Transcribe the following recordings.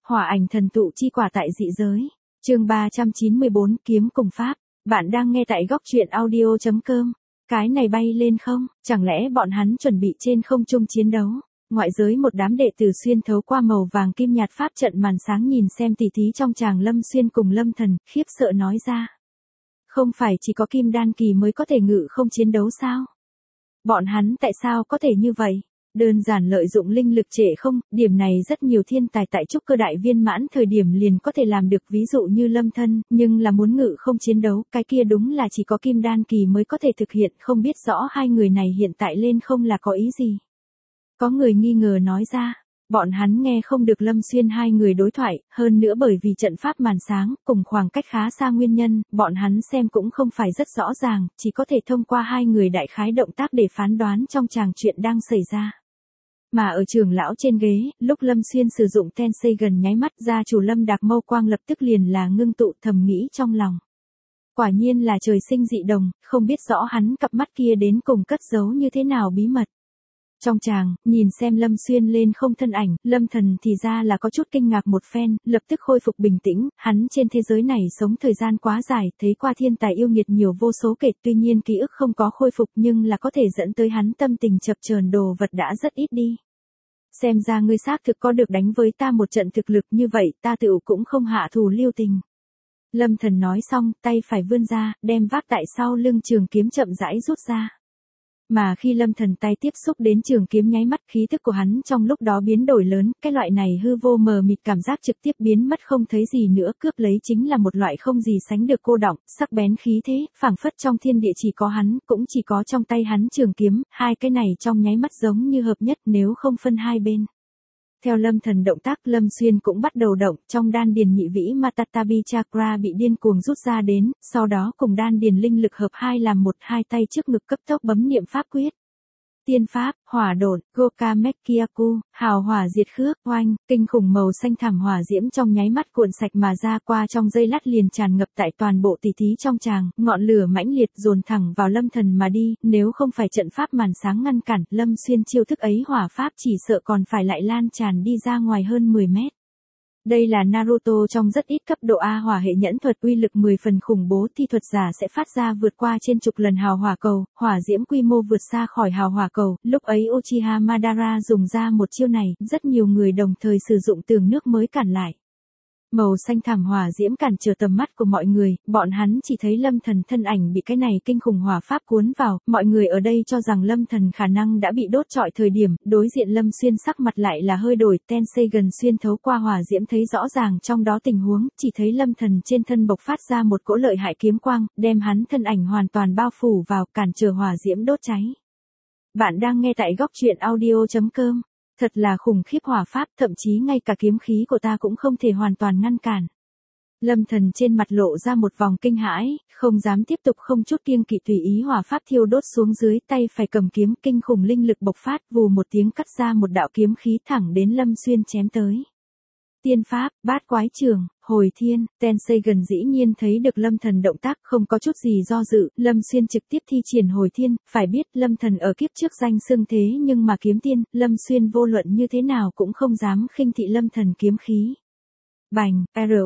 Hỏa ảnh thần tụ chi quả tại dị giới. Chương 394 kiếm cùng pháp. Bạn đang nghe tại góc truyện audio.com. Cái này bay lên không? Chẳng lẽ bọn hắn chuẩn bị trên không trung chiến đấu? Ngoại giới một đám đệ tử xuyên thấu qua màu vàng kim nhạt pháp trận màn sáng nhìn xem tỉ thí trong tràng Lâm Xuyên cùng Lâm Thần, khiếp sợ nói ra. Không phải chỉ có kim đan kỳ mới có thể ngự không chiến đấu sao? Bọn hắn tại sao có thể như vậy? Đơn giản lợi dụng linh lực trệ không, điểm này rất nhiều thiên tài tại trúc cơ đại viên mãn thời điểm liền có thể làm được, ví dụ như Lâm Thân, nhưng là muốn ngự không chiến đấu, cái kia đúng là chỉ có kim đan kỳ mới có thể thực hiện, không biết rõ hai người này hiện tại lên không là có ý gì. Có người nghi ngờ nói ra, bọn hắn nghe không được Lâm Xuyên hai người đối thoại, hơn nữa bởi vì trận pháp màn sáng, cùng khoảng cách khá xa nguyên nhân, bọn hắn xem cũng không phải rất rõ ràng, chỉ có thể thông qua hai người đại khái động tác để phán đoán trong tràng chuyện đang xảy ra. Mà ở trưởng lão trên ghế, lúc Lâm Xuyên sử dụng Tensei gần nháy mắt ra chủ Lâm Đạc Mâu Quang lập tức liền là ngưng tụ, thầm nghĩ trong lòng. Quả nhiên là trời sinh dị đồng, không biết rõ hắn cặp mắt kia đến cùng cất giấu như thế nào bí mật. Trong tràng, nhìn xem Lâm Xuyên lên không thân ảnh, Lâm Thần thì ra là có chút kinh ngạc một phen, lập tức khôi phục bình tĩnh, hắn trên thế giới này sống thời gian quá dài, thấy qua thiên tài yêu nghiệt nhiều vô số kể, tuy nhiên ký ức không có khôi phục nhưng là có thể dẫn tới hắn tâm tình chập chờn đồ vật đã rất ít đi. Xem ra ngươi xác thực có được đánh với ta một trận thực lực như vậy, ta tựu cũng không hạ thù lưu tình. Lâm Thần nói xong, tay phải vươn ra, đem vác tại sau lưng trường kiếm chậm rãi rút ra. Mà khi Lâm Thần tay tiếp xúc đến trường kiếm nháy mắt, khí thức của hắn trong lúc đó biến đổi lớn, cái loại này hư vô mờ mịt cảm giác trực tiếp biến mất không thấy gì nữa, cướp lấy chính là một loại không gì sánh được cô đọng, sắc bén khí thế, phảng phất trong thiên địa chỉ có hắn, cũng chỉ có trong tay hắn trường kiếm, hai cái này trong nháy mắt giống như hợp nhất nếu không phân hai bên. Theo Lâm Thần động tác, Lâm Xuyên cũng bắt đầu động, trong đan điền nhị vĩ Matatabi Chakra bị điên cuồng rút ra đến, sau đó cùng đan điền linh lực hợp hai làm một, hai tay trước ngực cấp tốc bấm niệm pháp quyết. Tiên pháp, hỏa độn, Goka Mekyaku, hào hỏa diệt khước, oanh, kinh khủng màu xanh thảm hỏa diễm trong nháy mắt cuộn sạch mà ra, qua trong giây lát liền tràn ngập tại toàn bộ tỉ thí trong tràng, ngọn lửa mãnh liệt dồn thẳng vào Lâm Thần mà đi, nếu không phải trận pháp màn sáng ngăn cản, Lâm Xuyên chiêu thức ấy hỏa pháp chỉ sợ còn phải lại lan tràn đi ra ngoài hơn 10 mét. Đây là Naruto trong rất ít cấp độ A hỏa hệ nhẫn thuật, uy lực 10 phần khủng bố, thi thuật giả sẽ phát ra vượt qua trên chục lần hào hỏa cầu, hỏa diễm quy mô vượt xa khỏi hào hỏa cầu, lúc ấy Uchiha Madara dùng ra một chiêu này, rất nhiều người đồng thời sử dụng tường nước mới cản lại. Màu xanh thảm hỏa diễm cản trở tầm mắt của mọi người, bọn hắn chỉ thấy Lâm Thần thân ảnh bị cái này kinh khủng hỏa pháp cuốn vào, mọi người ở đây cho rằng Lâm Thần khả năng đã bị đốt trọi thời điểm, đối diện Lâm Xuyên sắc mặt lại là hơi đổi, Tensei gần xuyên thấu qua hỏa diễm thấy rõ ràng trong đó tình huống, chỉ thấy Lâm Thần trên thân bộc phát ra một cỗ lợi hại kiếm quang, đem hắn thân ảnh hoàn toàn bao phủ vào, cản trở hỏa diễm đốt cháy. Bạn đang nghe tại góc truyện audio.com. Thật là khủng khiếp hỏa pháp, thậm chí ngay cả kiếm khí của ta cũng không thể hoàn toàn ngăn cản. Lâm Thần trên mặt lộ ra một vòng kinh hãi, không dám tiếp tục, không chút kiêng kỵ tùy ý hỏa pháp thiêu đốt xuống dưới, tay phải cầm kiếm, kinh khủng linh lực bộc phát, vù một tiếng cắt ra một đạo kiếm khí thẳng đến Lâm Xuyên chém tới. Tiên pháp, bát quái trường, hồi thiên, Tensei gần dĩ nhiên thấy được Lâm Thần động tác, không có chút gì do dự, Lâm Xuyên trực tiếp thi triển hồi thiên, phải biết Lâm Thần ở kiếp trước danh xưng thế nhưng mà kiếm tiên, Lâm Xuyên vô luận như thế nào cũng không dám khinh thị Lâm Thần kiếm khí. Bành,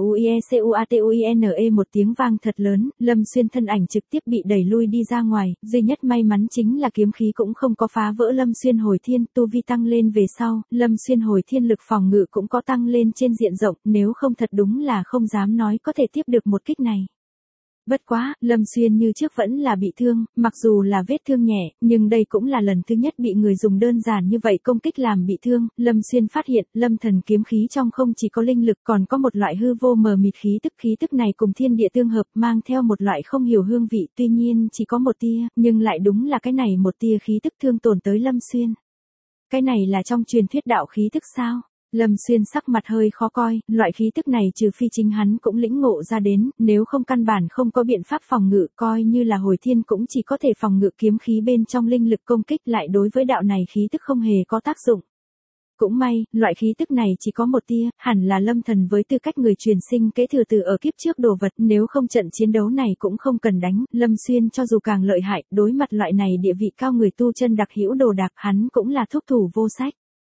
RUIECUATUINE một tiếng vang thật lớn, Lâm Xuyên thân ảnh trực tiếp bị đẩy lui đi ra ngoài, duy nhất may mắn chính là kiếm khí cũng không có phá vỡ Lâm Xuyên hồi thiên, tu vi tăng lên về sau, Lâm Xuyên hồi thiên lực phòng ngự cũng có tăng lên trên diện rộng, nếu không thật đúng là không dám nói có thể tiếp được một kích này. Bất quá, Lâm Xuyên như trước vẫn là bị thương, mặc dù là vết thương nhẹ, nhưng đây cũng là lần thứ nhất bị người dùng đơn giản như vậy công kích làm bị thương. Lâm Xuyên phát hiện, Lâm Thần kiếm khí trong không chỉ có linh lực còn có một loại hư vô mờ mịt khí tức này cùng thiên địa tương hợp, mang theo một loại không hiểu hương vị, tuy nhiên chỉ có một tia, nhưng lại đúng là cái này một tia khí tức thương tổn tới Lâm Xuyên. Cái này là trong truyền thuyết đạo khí tức sao? Lâm Xuyên sắc mặt hơi khó coi, loại khí tức này trừ phi chính hắn cũng lĩnh ngộ ra đến, nếu không căn bản không có biện pháp phòng ngự, coi như là hồi thiên cũng chỉ có thể phòng ngự kiếm khí bên trong linh lực công kích, lại đối với đạo này khí tức không hề có tác dụng. Cũng may, loại khí tức này chỉ có một tia, hẳn là Lâm Thần với tư cách người truyền sinh kế thừa từ ở kiếp trước đồ vật, nếu không trận chiến đấu này cũng không cần đánh, Lâm Xuyên cho dù càng lợi hại, đối mặt loại này địa vị cao người tu chân đặc hữu đồ đạc, hắn cũng là thúc thủ vô sách.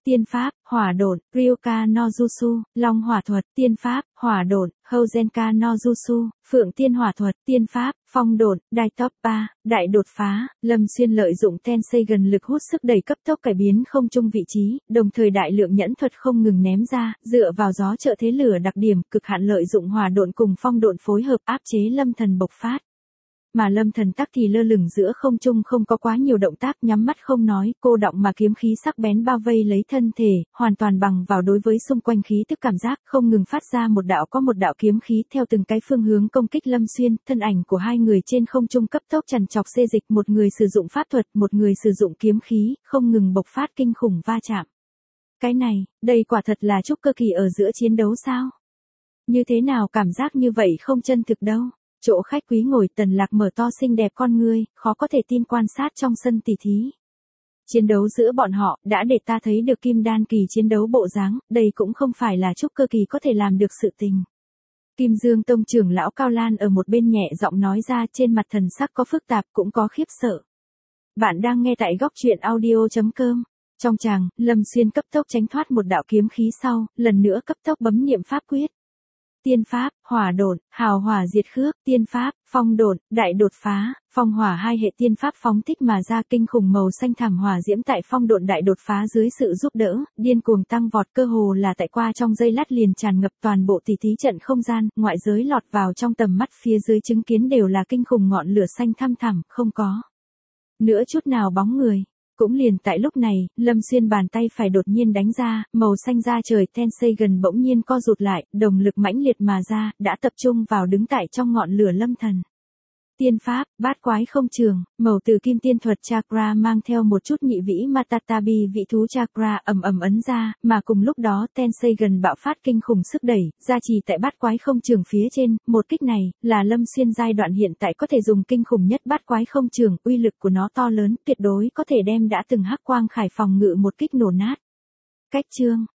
tiên pháp, hỏa độn, Ryuka no Jutsu, long hỏa thuật, tiên pháp, hỏa độn, Houzenka no Jutsu, phượng tiên hỏa thuật, tiên pháp, phong độn, Đai top 3, đại đột phá, Lâm Xuyên lợi dụng Tensei gần lực hút sức đẩy cấp tốc cải biến không trung vị trí, đồng thời đại lượng nhẫn thuật không ngừng ném ra, dựa vào gió trợ thế lửa đặc điểm, cực hạn lợi dụng hỏa độn cùng phong độn phối hợp áp chế Lâm Thần bộc phát. Mà Lâm Thần tắc thì lơ lửng giữa không trung không có quá nhiều động tác, nhắm mắt không nói, cô động mà kiếm khí sắc bén bao vây lấy thân thể, hoàn toàn bằng vào đối với xung quanh khí tức cảm giác, không ngừng phát ra một đạo kiếm khí theo từng cái phương hướng công kích Lâm Xuyên, thân ảnh của hai người trên không trung cấp tốc chằn chọc xê dịch, một người sử dụng pháp thuật, một người sử dụng kiếm khí, không ngừng bộc phát kinh khủng va chạm. Cái này, đây quả thật là trúc cơ kỳ ở giữa chiến đấu sao? Như thế nào cảm giác như vậy không chân thực đâu. Chỗ khách quý ngồi Tần Lạc mở to xinh đẹp con ngươi, khó có thể tin quan sát trong sân tỷ thí. Chiến đấu giữa bọn họ đã để ta thấy được kim đan kỳ chiến đấu bộ dáng, đây cũng không phải là trúc cơ kỳ có thể làm được sự tình. Kim Dương Tông trưởng lão Cao Lan ở một bên nhẹ giọng nói ra, trên mặt thần sắc có phức tạp cũng có khiếp sợ. Bạn đang nghe tại góc truyện audio.com. Trong tràng, Lâm Xuyên cấp tốc tránh thoát một đạo kiếm khí sau, lần nữa cấp tốc bấm niệm pháp quyết. Tiên pháp, hỏa độn, hào hỏa diệt khước, tiên pháp, phong độn, đại đột phá, phong hỏa hai hệ tiên pháp phóng thích mà ra kinh khủng màu xanh thẳm hỏa diễm tại phong độn đại đột phá dưới sự giúp đỡ, điên cuồng tăng vọt, cơ hồ là tại qua trong giây lát liền tràn ngập toàn bộ tỷ thí trận không gian, ngoại giới lọt vào trong tầm mắt phía dưới chứng kiến đều là kinh khủng ngọn lửa xanh thăm thẳm, không có nữa chút nào bóng người. Cũng liền tại lúc này, Lâm Xuyên bàn tay phải đột nhiên đánh ra, màu xanh da trời Tensei gần bỗng nhiên co rụt lại, đồng lực mãnh liệt mà ra, đã tập trung vào đứng tại trong ngọn lửa Lâm Thần. Tiên pháp, bát quái không trường, màu từ kim tiên thuật chakra mang theo một chút nhị vĩ Matatabi vị thú chakra ầm ầm ấn ra, mà cùng lúc đó Tensei gần bạo phát kinh khủng sức đẩy, gia trì tại bát quái không trường phía trên, một kích này, là Lâm Xuyên giai đoạn hiện tại có thể dùng kinh khủng nhất bát quái không trường, uy lực của nó to lớn, tuyệt đối có thể đem đã từng hắc quang khải phòng ngự một kích nổ nát. Cách chương